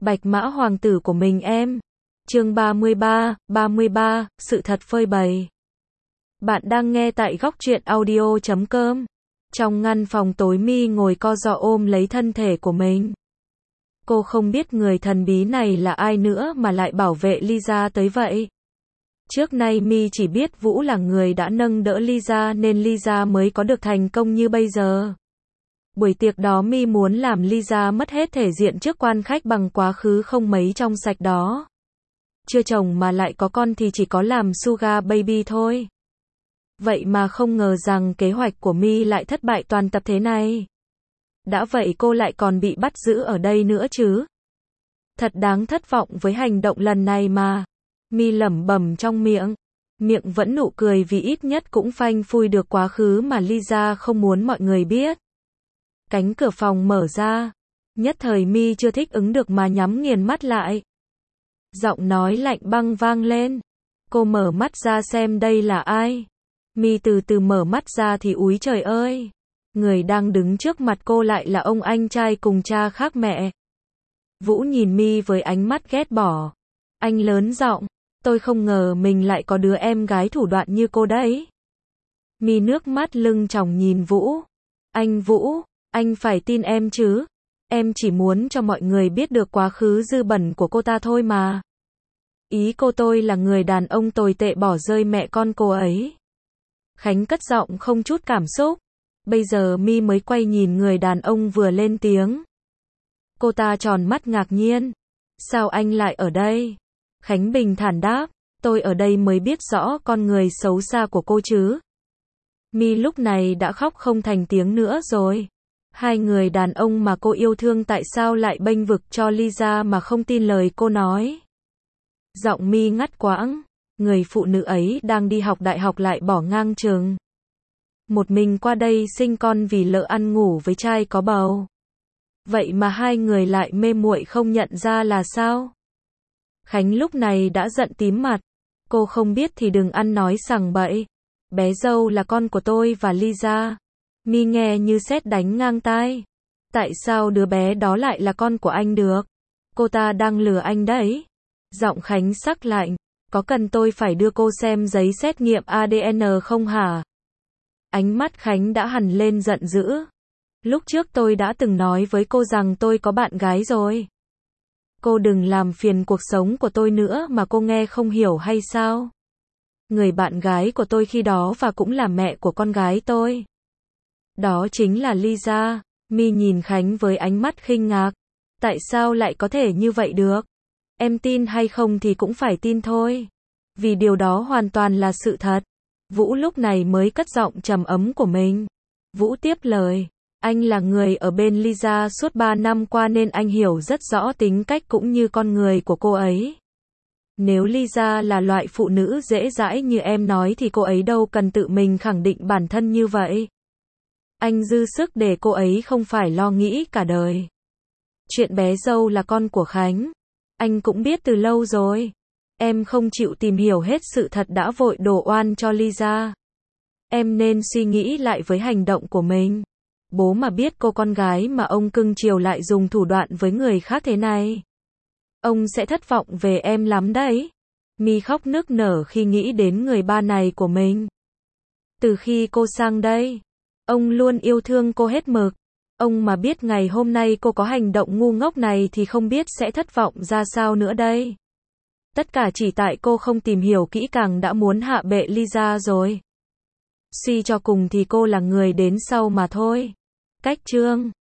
Bạch Mã Hoàng tử của mình em. Chương 33, sự thật phơi bày. Bạn đang nghe tại góc truyện audio.com. Trong ngăn phòng tối Mi ngồi co ro ôm lấy thân thể của mình. Cô không biết người thần bí này là ai nữa mà lại bảo vệ Lisa tới vậy. Trước nay Mi chỉ biết Vũ là người đã nâng đỡ Lisa nên Lisa mới có được thành công như bây giờ. Buổi tiệc đó Mi muốn làm Lisa mất hết thể diện trước quan khách bằng quá khứ không mấy trong sạch đó. Chưa chồng mà lại có con thì chỉ có làm sugar baby thôi. Vậy mà không ngờ rằng kế hoạch của Mi lại thất bại toàn tập thế này. Đã vậy cô lại còn bị bắt giữ ở đây nữa chứ. Thật đáng thất vọng với hành động lần này mà. Mi lẩm bẩm trong miệng. Miệng vẫn nụ cười vì ít nhất cũng phanh phui được quá khứ mà Lisa không muốn mọi người biết. Cánh cửa phòng mở ra. Nhất thời Mi chưa thích ứng được mà nhắm nghiền mắt lại. Giọng nói lạnh băng vang lên. Cô mở mắt ra xem đây là ai. Mi từ từ mở mắt ra thì úi trời ơi. Người đang đứng trước mặt cô lại là ông anh trai cùng cha khác mẹ. Vũ nhìn Mi với ánh mắt ghét bỏ. Anh lớn giọng. Tôi không ngờ mình lại có đứa em gái thủ đoạn như cô đấy. Mi nước mắt lưng tròng nhìn Vũ. Anh Vũ, anh phải tin em chứ. Em chỉ muốn cho mọi người biết được quá khứ dư bẩn của cô ta thôi mà. Ý cô tôi là người đàn ông tồi tệ bỏ rơi mẹ con cô ấy. Khánh cất giọng không chút cảm xúc. Bây giờ Mi mới quay nhìn người đàn ông vừa lên tiếng. Cô ta tròn mắt ngạc nhiên. Sao anh lại ở đây? Khánh bình thản đáp. Tôi ở đây mới biết rõ con người xấu xa của cô chứ. Mi lúc này đã khóc không thành tiếng nữa rồi. Hai người đàn ông mà cô yêu thương tại sao lại bênh vực cho Lisa mà không tin lời cô nói. Giọng Mi ngắt quãng. Người phụ nữ ấy đang đi học đại học lại bỏ ngang chừng. Một mình qua đây sinh con vì lỡ ăn ngủ với trai có bầu. Vậy mà hai người lại mê muội không nhận ra là sao? Khánh lúc này đã giận tím mặt. Cô không biết thì đừng ăn nói sằng bậy. Bé dâu là con của tôi và Lisa. Mi nghe như sét đánh ngang tai. Tại sao đứa bé đó lại là con của anh được? Cô ta đang lừa anh đấy. Giọng Khánh sắc lạnh. Có cần tôi phải đưa cô xem giấy xét nghiệm ADN không hả? Ánh mắt Khánh đã hằn lên giận dữ. Lúc trước tôi đã từng nói với cô rằng tôi có bạn gái rồi. Cô đừng làm phiền cuộc sống của tôi nữa mà cô nghe không hiểu hay sao? Người bạn gái của tôi khi đó và cũng là mẹ của con gái tôi. Đó chính là Lisa. Mi nhìn Khánh với ánh mắt khinh ngạc. Tại sao lại có thể như vậy được? Em tin hay không thì cũng phải tin thôi. Vì điều đó hoàn toàn là sự thật. Vũ lúc này mới cất giọng trầm ấm của mình. Vũ tiếp lời. Anh là người ở bên Lisa suốt 3 năm qua nên anh hiểu rất rõ tính cách cũng như con người của cô ấy. Nếu Lisa là loại phụ nữ dễ dãi như em nói thì cô ấy đâu cần tự mình khẳng định bản thân như vậy. Anh dư sức để cô ấy không phải lo nghĩ cả đời. Chuyện bé dâu là con của Khánh. Anh cũng biết từ lâu rồi. Em không chịu tìm hiểu hết sự thật đã vội đổ oan cho Lisa. Em nên suy nghĩ lại với hành động của mình. Bố mà biết cô con gái mà ông cưng chiều lại dùng thủ đoạn với người khác thế này. Ông sẽ thất vọng về em lắm đấy. Mi khóc nức nở khi nghĩ đến người ba này của mình. Từ khi cô sang đây, ông luôn yêu thương cô hết mực. Ông mà biết ngày hôm nay cô có hành động ngu ngốc này thì không biết sẽ thất vọng ra sao nữa đây. Tất cả chỉ tại cô không tìm hiểu kỹ càng đã muốn hạ bệ Lisa rồi. Suy cho cùng thì cô là người đến sau mà thôi. Cách chương